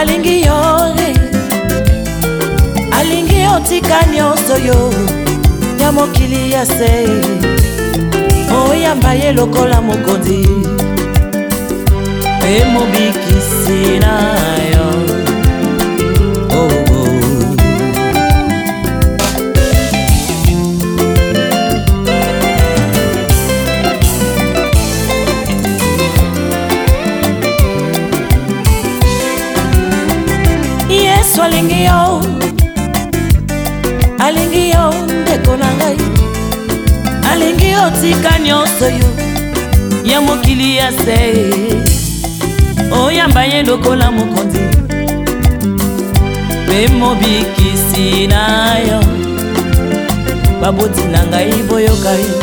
alingi yo alingi yo tika nyonso yo ya mokili ya se oyamba ye lokola mokonzi pe mobikisi na yo. Yesu alingi yo ndeko na ngai alingi yo tika nyonso yo ya mokili ya se oyamba ye lokola mokonzi pe mobikisi na yo. Baboti na ngai boyoka ye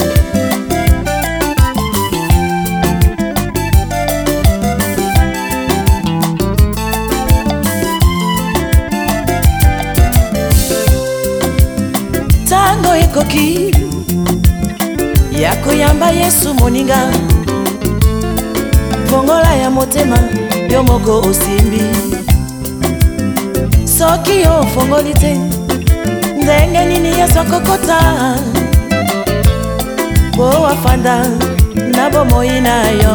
tango ekoki ya koyamba Yesu moninga fongola ya motema yo moko osimbi soki yo fongoli te ndenge nini Yesu akokota bo wafanda na bomoi na yo.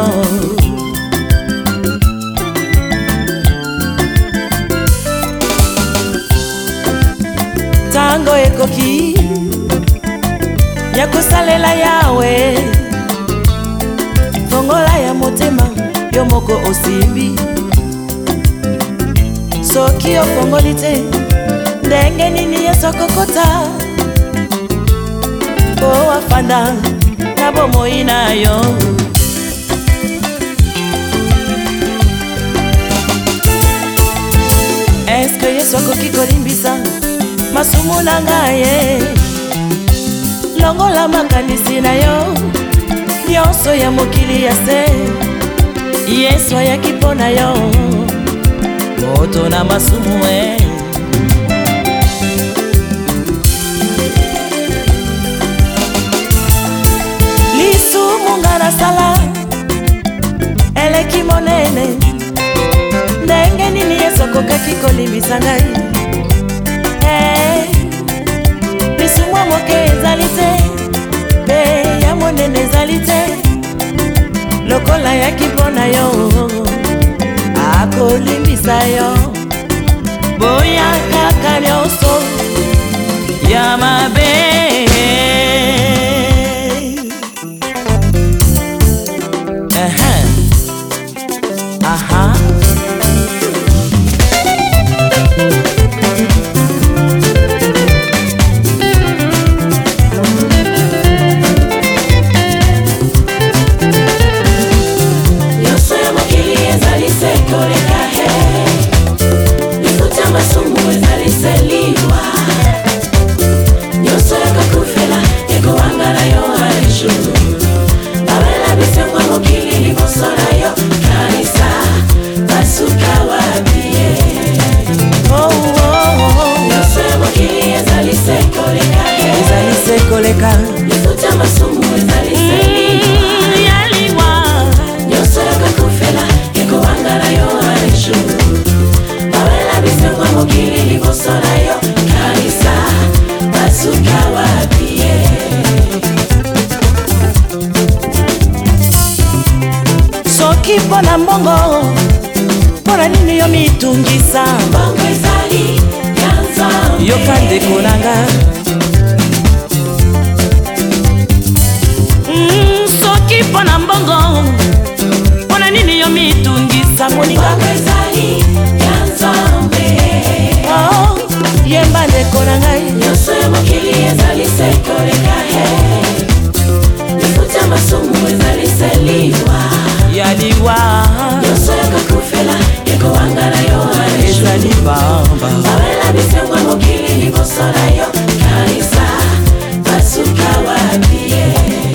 Tango ekoki ya kosalela yawe fongola ya motema yo moko osimbi soki yo fongoli te ndenge nini Yesu akokota o afanda na bomoi na yo. Est-ce que Yesu akoki kolimbisa masumu na ngai longola makanisi na yo nyonso ya mokili ya se Yesu ayaki mpo na yo moto na masumu lisumu nga nasala eleki monene ndenge nini Yesu akokaki kolimbisa ngai lisumu moke ezali te pe ya monene ezali te lokola yaki mpo na yo akolimbisa yo boya kaka nyonso ya mabe. Koleka nifuta masumu ezali yaliwa nyonso yakakufela yeko wangala yo arishu bawela bisengwa mokili libosola yo kanisa basuka wapie soki mpona mbongo mpona nini yo mitungisa mbongo ezali ya Nzambe yoka ndeko nanga soki mpona mbongo mpona nini yo mitungisa moninga ezali ya Nzambe yemba ndeko na ngai nyonso ya mokili ezali sekoleka lifuta masumu ezali seliwa yaliwa nyonso yakakufela yekowangala yo ezali bamba bawela bisengwa mokili libosola yo kanisa basuka wapie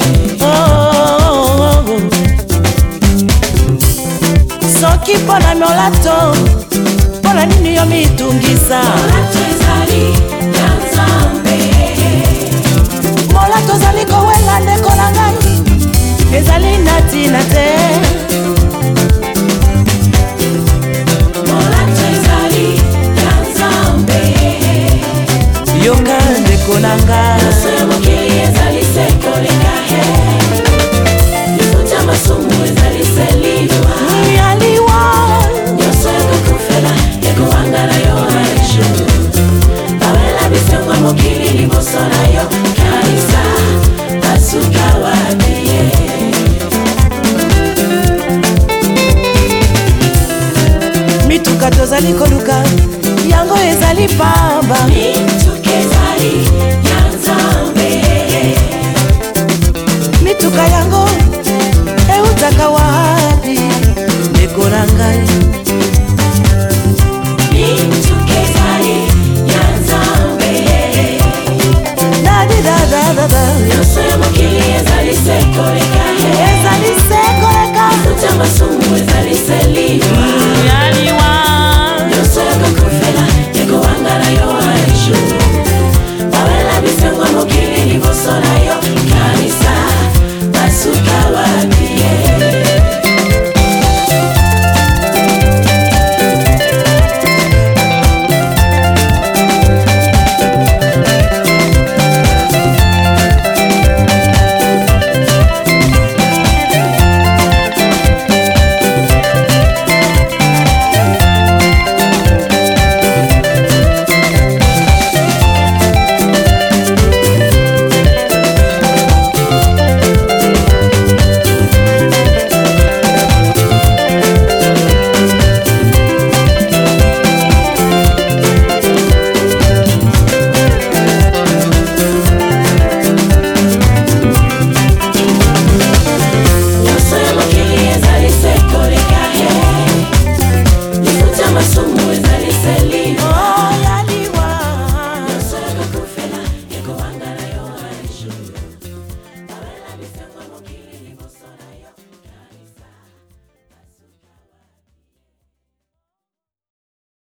soki mpona molato mpona nini yo mitungisa molato ezali ya Nzambe molato ezali kowela ndeko na ngai ezali natina te molato ezali mituka tozali koluka yango ezali pamba mituka ezali ya Nzambe mituka yango eutaka wapi ndeko na ngai mituka ezali ya Nzambe dadidadadada nyonso ya mokili ezali sekoleka futa masumu ezali selima yaliwa nyonso ya kokofela ekowangala yo aishu babela bisengo mokili liboso na yo